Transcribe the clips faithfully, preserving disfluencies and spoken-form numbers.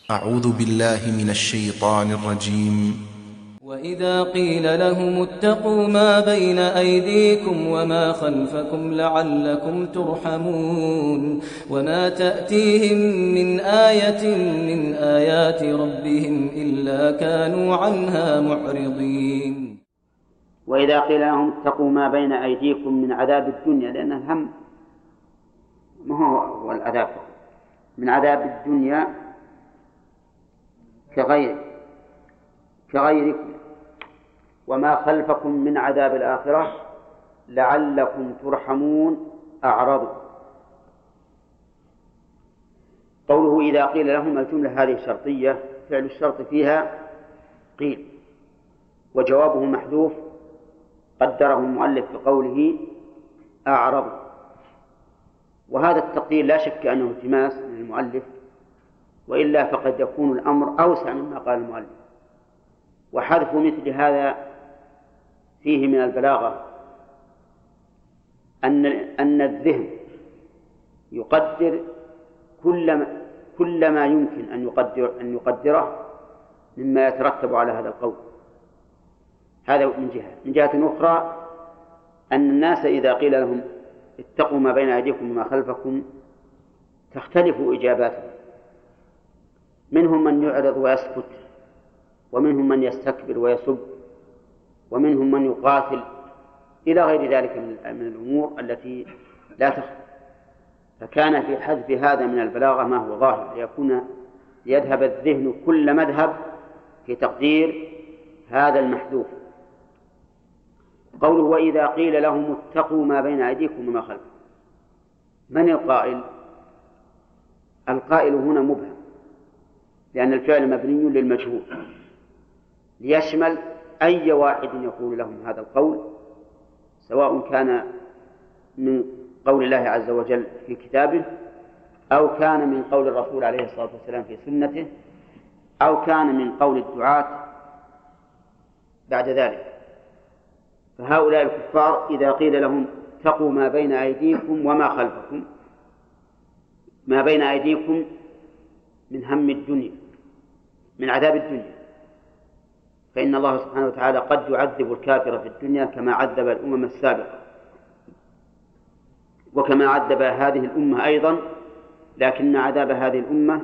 أعوذ بالله من الشيطان الرجيم. وإذا قيل لهم اتقوا ما بين أيديكم وما خلفكم لعلكم ترحمون وما تأتيهم من آية من آيات ربهم إلا كانوا عنها معرضين. وإذا قيل لهم اتقوا ما بين أيديكم من عذاب الدنيا، لأن الهم ما هو هو العذاب من عذاب الدنيا كغير كغيركم وما خلفكم من عذاب الآخرة لعلكم ترحمون أعرضوا. قوله إذا قيل لهم، الجملة هذه شرطية، فعل الشرط فيها قيل، وجوابه محذوف قدره المؤلف بقوله أعرضوا. وهذا التقدير لا شك أنه التماس من المؤلف، وإلا فقد يكون الأمر أوسع مما قال المؤلف. وحذف مثل هذا فيه من البلاغة أن أن الذهن يقدر كل ما كل ما يمكن أن يقدر أن يقدره مما يترتب على هذا القول. هذا من جهة. من جهة أخرى أن الناس إذا قيل لهم اتقوا ما بين أيديكم وما خلفكم تختلف إجاباتهم، منهم من يعرض ويسكت، ومنهم من يستكبر ويسب، ومنهم من يقاتل، إلى غير ذلك من الأمور التي لا تخفى. فكان في حذف هذا من البلاغة ما هو ظاهر، ليكون ليذهب الذهن كل مذهب في تقدير هذا المحذوف. قوله وإذا قيل لهم اتقوا ما بين أيديكم وما خلفكم، من القائل؟ القائل هنا مبهم، لأن الفعل مبني للمجهول ليشمل أي واحد يقول لهم هذا القول، سواء كان من قول الله عز وجل في كتابه، أو كان من قول الرسول عليه الصلاة والسلام في سنته، أو كان من قول الدعاة بعد ذلك. فهؤلاء الكفار إذا قيل لهم اتقوا ما بين أيديكم وما خلفكم، ما بين أيديكم من هم الدنيا، من عذاب الدنيا، فإن الله سبحانه وتعالى قد يعذب الكافر في الدنيا كما عذب الأمم السابقة، وكما عذب هذه الأمة أيضا، لكن عذاب هذه الأمة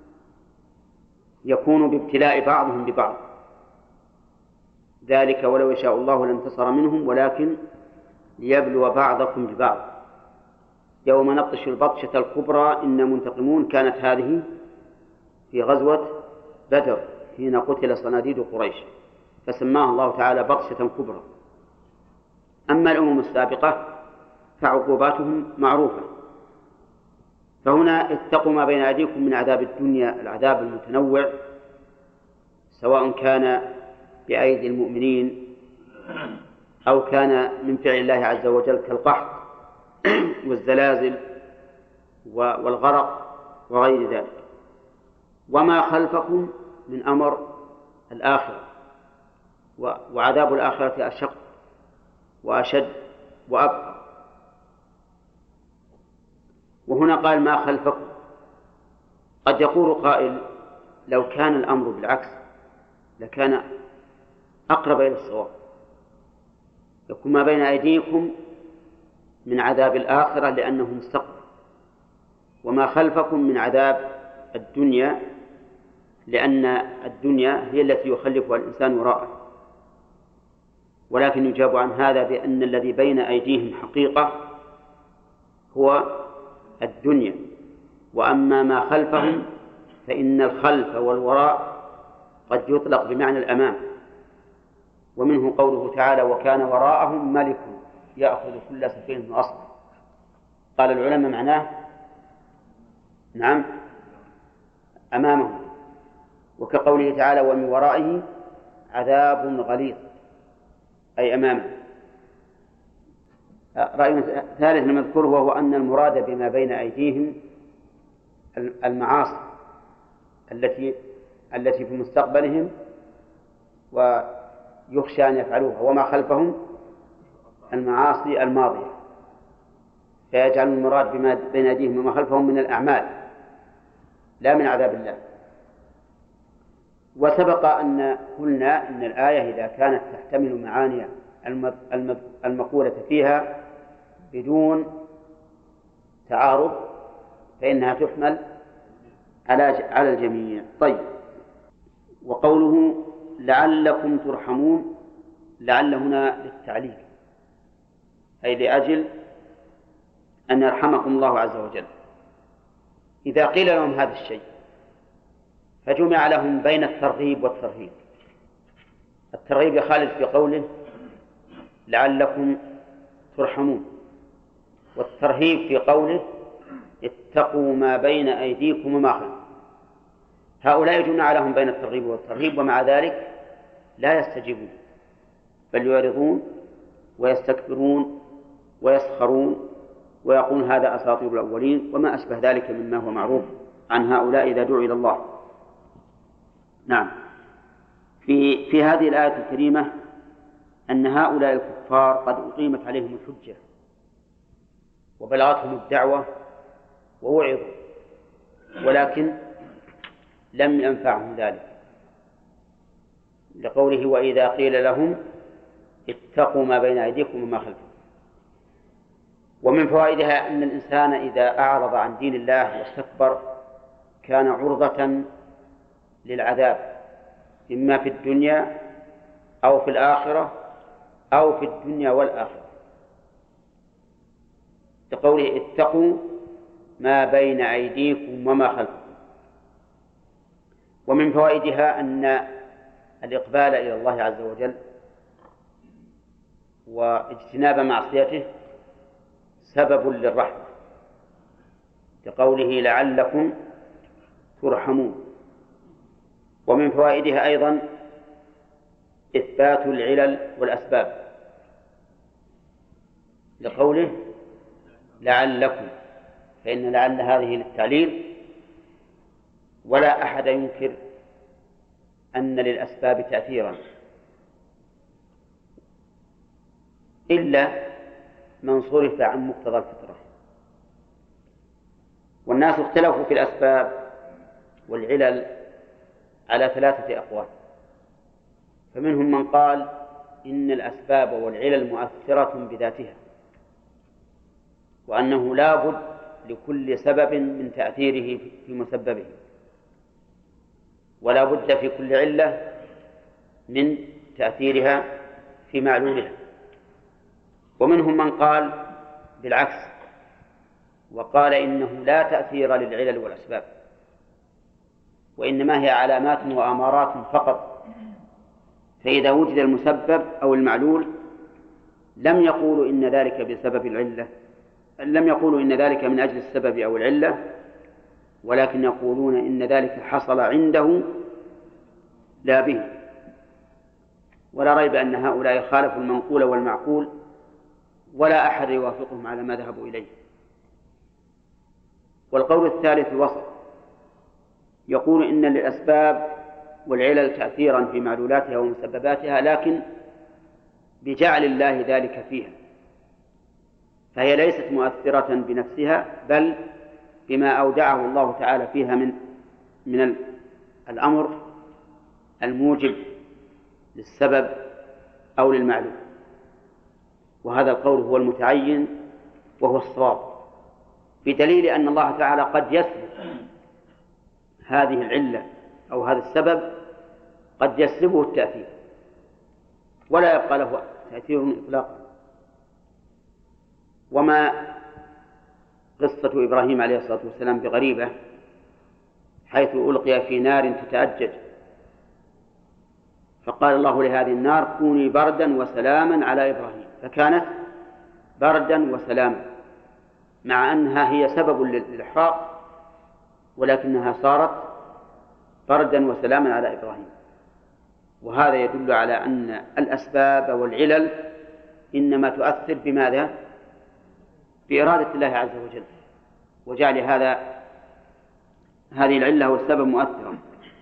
يكون بابتلاء بعضهم ببعض، ذلك ولو يشاء الله لانتصر منهم ولكن ليبلو بعضكم ببعض. يوم نبطش البطشة الكبرى إنا منتقمون، كانت هذه في غزوة بدر حين قتل صناديد قريش، فسماها الله تعالى بطشة كبرى. أما الأمم السابقة فعقوباتهم معروفة. فهنا اتقوا ما بين أيديكم من عذاب الدنيا، العذاب المتنوع، سواء كان بأيدي المؤمنين أو كان من فعل الله عز وجل كالقحط والزلازل والغرق وغير ذلك. وما خلفكم من أمر الآخرة، وعذاب الآخرة أشق وأشد وأبقى. وهنا قال ما خلفكم. قد يقول قائل لو كان الأمر بالعكس لكان أقرب إلى الصواب، يكون ما بين أيديكم من عذاب الآخرة لأنه مستقبل، وما خلفكم من عذاب الدنيا لأن الدنيا هي التي يخلفها الإنسان وراءه. ولكن يجاب عن هذا بأن الذي بين أيديهم حقيقة هو الدنيا، وأما ما خلفهم فإن الخلف والوراء قد يطلق بمعنى الأمام. ومنه قوله تعالى وكان وراءهم ملك يأخذ كل سفينة غصبا. قال العلماء معناه نعم أمامهم، وكقوله تعالى ومن ورائه عذاب غليظ أي أمامه. رأي ثالث نذكره وهو أن المراد بما بين أيديهم المعاصي التي التي في مستقبلهم ويخشى أن يفعلوها، وما خلفهم المعاصي الماضية، فيجعل المراد بما بين أيديهم وما خلفهم من الأعمال لا من عذاب الله. وسبق أن قلنا إن الآية إذا كانت تحتمل معاني المقولة فيها بدون تعارض فإنها تحمل على على الجميع. طيب، وقوله لعلكم ترحمون، لعل هنا للتعليل، أي لأجل أن يرحمكم الله عز وجل. إذا قيل لهم هذا الشيء فجمع لهم بين الترغيب والترهيب. الترغيب يخالف في قوله لعلكم ترحمون، والترهيب في قوله اتقوا ما بين أيديكم وما خلفكم. هؤلاء جمع لهم بين الترغيب والترهيب ومع ذلك لا يستجيبون، بل يعرضون ويستكبرون ويسخرون ويقولون هذا أساطير الأولين وما أشبه ذلك مما هو معروف عن هؤلاء إذا دعوا إلى الله. نعم، في في هذه الآية الكريمة أن هؤلاء الكفار قد أقيمت عليهم الحجة وبلغتهم الدعوة ووعظوا، ولكن لم ينفعهم ذلك، لقوله وإذا قيل لهم اتقوا ما بين أيديكم وما خلفكم. ومن فوائدها أن الإنسان إذا أعرض عن دين الله واستكبر كان عرضة للعذاب إما في الدنيا أو في الآخرة أو في الدنيا والآخرة، لقوله اتقوا ما بين أيديكم وما خلفكم. ومن فوائدها أن الإقبال إلى الله عز وجل واجتناب معصيته سبب للرحمة، لقوله لعلكم ترحمون. ومن فوائدها أيضا إثبات العلل والأسباب، لقوله لعلكم، فإن لعل هذه للتعليل، ولا أحد ينكر أن للأسباب تأثيرا إلا من صرف عن مقتضى الفطرة. والناس اختلفوا في الأسباب والعلل على ثلاثة أقوال، فمنهم من قال إن الأسباب والعلل مؤثرة بذاتها، وأنه لا بد لكل سبب من تأثيره في مسببه، ولا بد في كل علة من تأثيرها في معلولها. ومنهم من قال بالعكس وقال إنه لا تأثير للعلل والأسباب، وإنما هي علامات وأمارات فقط، فإذا وجد المسبب أو المعلول لم يقولوا إن ذلك بسبب العلة، لم يقولوا إن ذلك من أجل السبب أو العلة، ولكن يقولون إن ذلك حصل عنده لا به. ولا ريب أن هؤلاء خالفوا المنقول والمعقول، ولا أحد يوافقهم على ما ذهبوا إليه. والقول الثالث الوسط، يقول إن للأسباب والعلل تأثيرا في معلولاتها ومسبباتها، لكن بجعل الله ذلك فيها، فهي ليست مؤثرة بنفسها، بل بما أودعه الله تعالى فيها من من الأمر الموجب للسبب أو للمعلوم. وهذا القول هو المتعين وهو الصواب، بدليل أن الله تعالى قد يسلب هذه العلة أو هذا السبب، قد يسلبه التأثير ولا يبقى له تأثير إطلاقا. وما قصة إبراهيم عليه الصلاة والسلام بغريبة، حيث ألقي في نار تتأجج، فقال الله لهذه النار كوني بردا وسلاما على إبراهيم، فكانت بردا وسلاما، مع أنها هي سبب للإحراق، ولكنها صارت بردا وسلاما على إبراهيم. وهذا يدل على أن الأسباب والعلل إنما تؤثر بماذا؟ بإرادة الله عز وجل، وجعل هذا هذه العلة والسبب مؤثرا.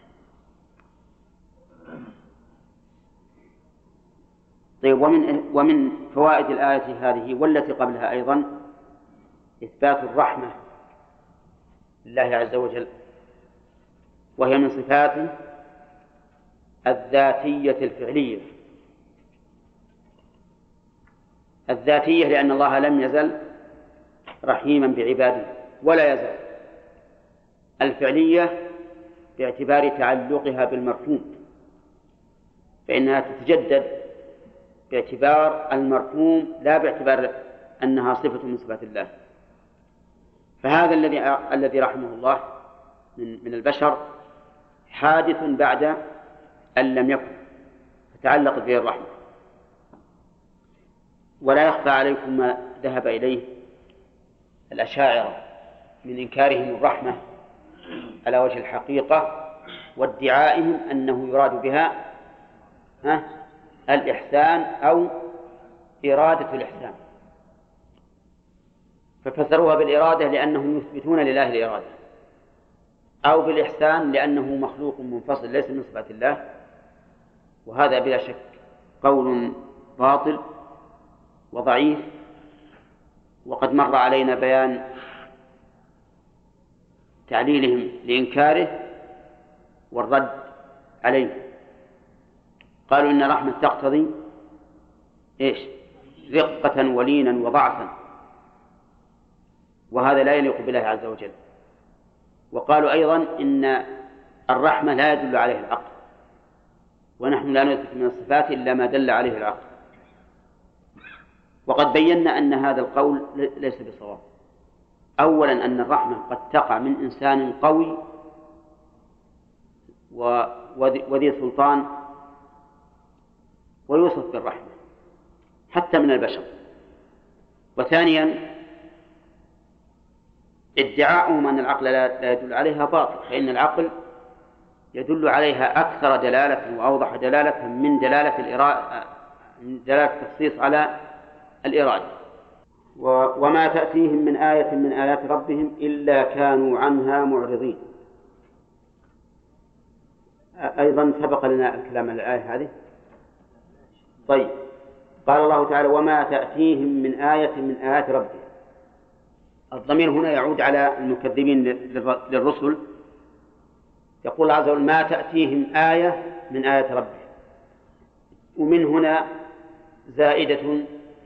طيب، ومن ومن فوائد الآية هذه والتي قبلها أيضا إثبات الرحمة لله عز وجل، وهي من صفاته الذاتية الفعلية. الذاتية لأن الله لم يزل رحيما بعباده ولا يزال. الفعلية باعتبار تعلقها بالمرحوم، فإنها تتجدد باعتبار المرحوم لا باعتبار أنها صفة من صفات الله. فهذا الذي الذي رحمه الله من من البشر حادث بعد أن لم يكن، فتعلقت به الرحمة. ولا يخفى عليكم ما ذهب إليه الأشاعرة من إنكارهم الرحمة على وجه الحقيقة وادعائهم أنه يراد بها الإحسان أو إرادة الإحسان، ففسروها بالإرادة لأنهم يثبتون لله الإرادة، أو بالإحسان لأنه مخلوق منفصل ليس من صفات الله. وهذا بلا شك قول باطل وضعيف، وقد مر علينا بيان تعليلهم لإنكاره والرد عليه. قالوا إن رحمة تقتضي إيش؟ رقة ولينا وضعفا، وهذا لا يليق بالله عز وجل. وقالوا أيضا إن الرحمة لا يدل عليه العقل، ونحن لا نثبت من الصفات إلا ما دل عليه العقل. وقد بينا أن هذا القول ليس بصواب. أولا أن الرحمة قد تقع من إنسان قوي وذي سلطان ويوصف بالرحمة حتى من البشر. وثانيا ادعاؤهم أن العقل لا يدل عليها باطل، فإن العقل يدل عليها أكثر دلالة وأوضح دلالة من دلالة الإرادة، من دلالة التخصيص على الإرادة. وما تأتيهم من آية من آيات ربهم إلا كانوا عنها معرضين. أيضا سبق لنا الكلام عن الآية هذه. طيب، قال الله تعالى وما تأتيهم من آية من آيات ربهم. الضمير هنا يعود على المكذبين للرسل. يقول عز وجل ما تأتيهم آية من آيات ربهم، ومن هنا زائدة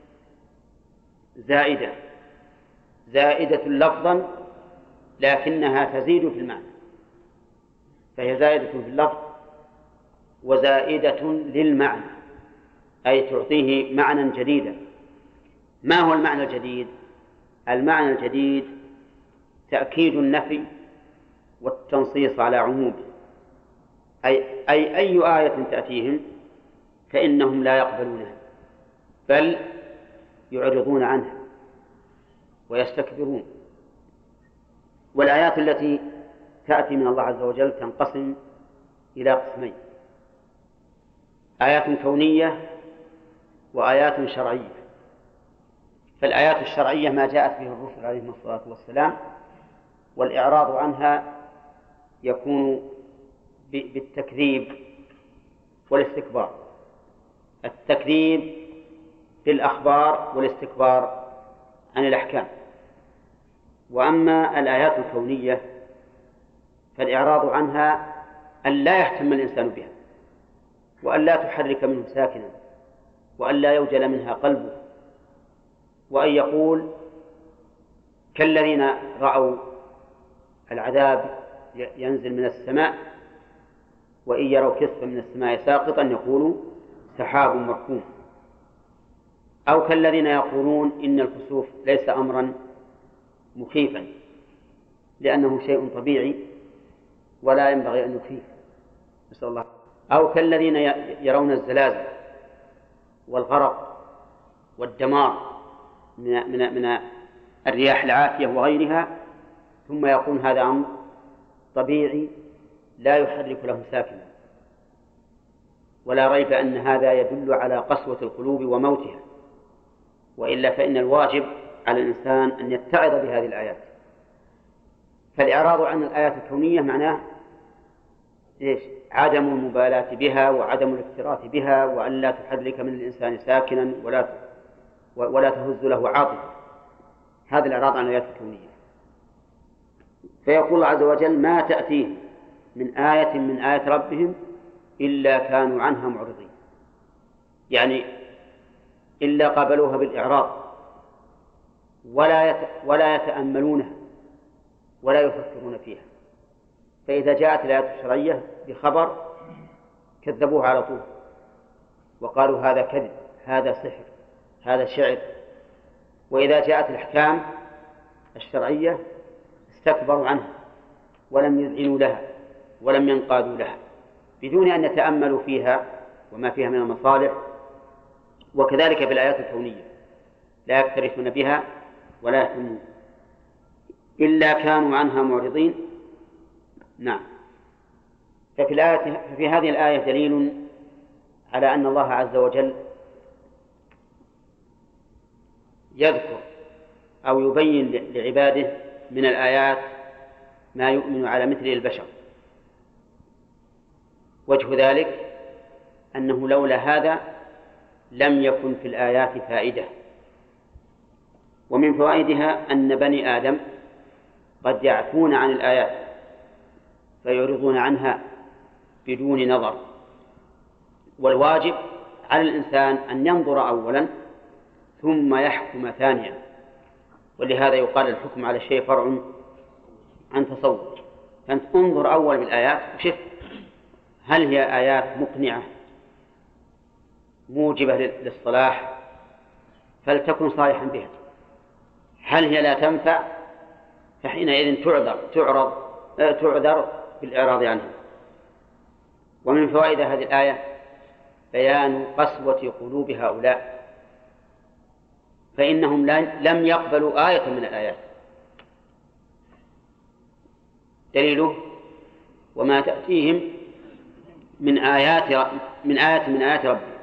زائدة زائدة لفظا لكنها تزيد في المعنى، فهي زائدة في اللفظ وزائدة للمعنى، أي تعطيه معنى جديدا. ما هو المعنى الجديد؟ المعنى الجديد تأكيد النفي والتنصيص على عمومه، أي أي أي آية تأتيهم فإنهم لا يقبلونها بل يعرضون عنها ويستكبرون. والآيات التي تأتي من الله عز وجل تنقسم إلى قسمين: آيات كونية وآيات شرعية. فالآيات الشرعية ما جاءت به الرسل عليهم الصلاة والسلام، والإعراض عنها يكون بالتكذيب والاستكبار. التكذيب بالأخبار والاستكبار عن الأحكام. وأما الآيات الكونية فالإعراض عنها أن لا يهتم الإنسان بها، وأن لا تحرك منه ساكنا، وأن لا يوجل منها قلبه، وأن يقول كالذين رأوا العذاب ينزل من السماء وإن يروا كسفا من السماء ساقطا يقولوا سحاب مركوم، أو كالذين يقولون إن الكسوف ليس أمرا مخيفا لأنه شيء طبيعي ولا ينبغي أن يخيف، نسأل الله. أو كالذين يرون الزلازل والغرق والدمار من من من الرياح العاتية وغيرها، ثم يقول هذا أمر طبيعي لا يحرك له ساكنا. ولا ريب أن هذا يدل على قسوة القلوب وموتها، وإلا فإن الواجب على الإنسان أن يتعظ بهذه الآيات. فالإعراض عن الآيات الكونية معناه إيش؟ عدم المبالاة بها وعدم الاكتراث بها، وأن لا تحرك من الإنسان ساكنا ولا ولا تهز له عاطفة. هذا الإعراض عن الآيات الكونية. فيقول الله عز وجل ما تأتيه من آية من آيات ربهم إلا كانوا عنها معرضين، يعني إلا قابلوها بالإعراض ولا ولا يتأملونها ولا يفكرون فيها. فإذا جاءت الآيات الشرعية بخبر كذبوه على طول وقالوا هذا كذب، هذا سحر، هذا شعر. وإذا جاءت الأحكام الشرعية استكبروا عنها ولم يذعنوا لها ولم ينقادوا لها بدون أن يتأملوا فيها وما فيها من المصالح. وكذلك بالآيات الكونية لا يكترثون بها ولا يهتمون إلا كانوا عنها معرضين. نعم. ففي, الآية ففي هذه الآية دليل على أن الله عز وجل يذكر أو يبين لعباده من الآيات ما يؤمن على مثله البشر. وجه ذلك أنه لولا هذا لم يكن في الآيات فائدة. ومن فوائدها أن بني آدم قد يعفون عن الآيات فيعرضون عنها بدون نظر، والواجب على الإنسان أن ينظر أولا ثم يحكم ثانيا. ولهذا يقال الحكم على الشيء فرع عن تصور. فأنت انظر أول بالآيات وشف هل هي آيات مقنعة موجبة للصلاح فلتكن صالحا بها، هل هي لا تنفع فحينئذ تعذر تعرض تعذر بالإعراض عنها. ومن فوائد هذه الآية بيان قسوة قلوب هؤلاء، فإنهم لم يقبلوا آية من الآيات. دليله وما تأتيهم من آيات من آية من آيات ربهم.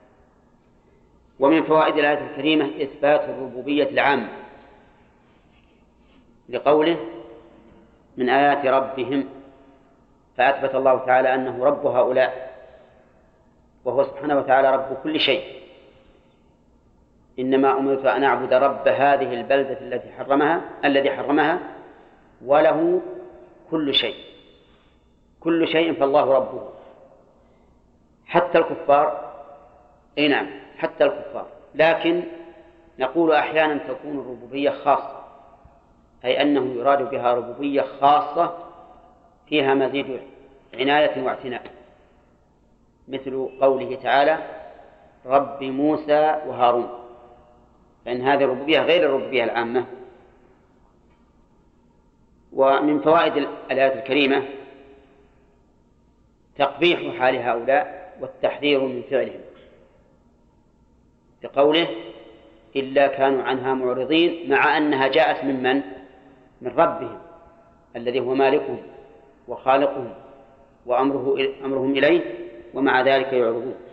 ومن فوائد الآية الكريمة إثبات الربوبية العامة لقوله من آيات ربهم، فأثبت الله تعالى أنه رب هؤلاء وهو سبحانه وتعالى رب كل شيء. إنما أمرت أن أعبد رب هذه البلدة التي حرمها الذي حرمها وله كل شيء، كل شيء فالله ربه. حتى الكفار، أي نعم حتى الكفار، لكن نقول أحيانا تكون الربوبية خاصة، أي أنه يراد بها ربوبية خاصة فيها مزيد عناية واعتناء، مثل قوله تعالى رب موسى وهارون، فإن هذه الربوبية غير الربوبية العامة. ومن فوائد الآية الكريمة تقبيح حال هؤلاء والتحذير من فعلهم بقوله إلا كانوا عنها معرضين، مع أنها جاءت من من؟ من ربهم الذي هو مالكهم وخالقهم وأمره أمرهم إليه، ومع ذلك يعرضون.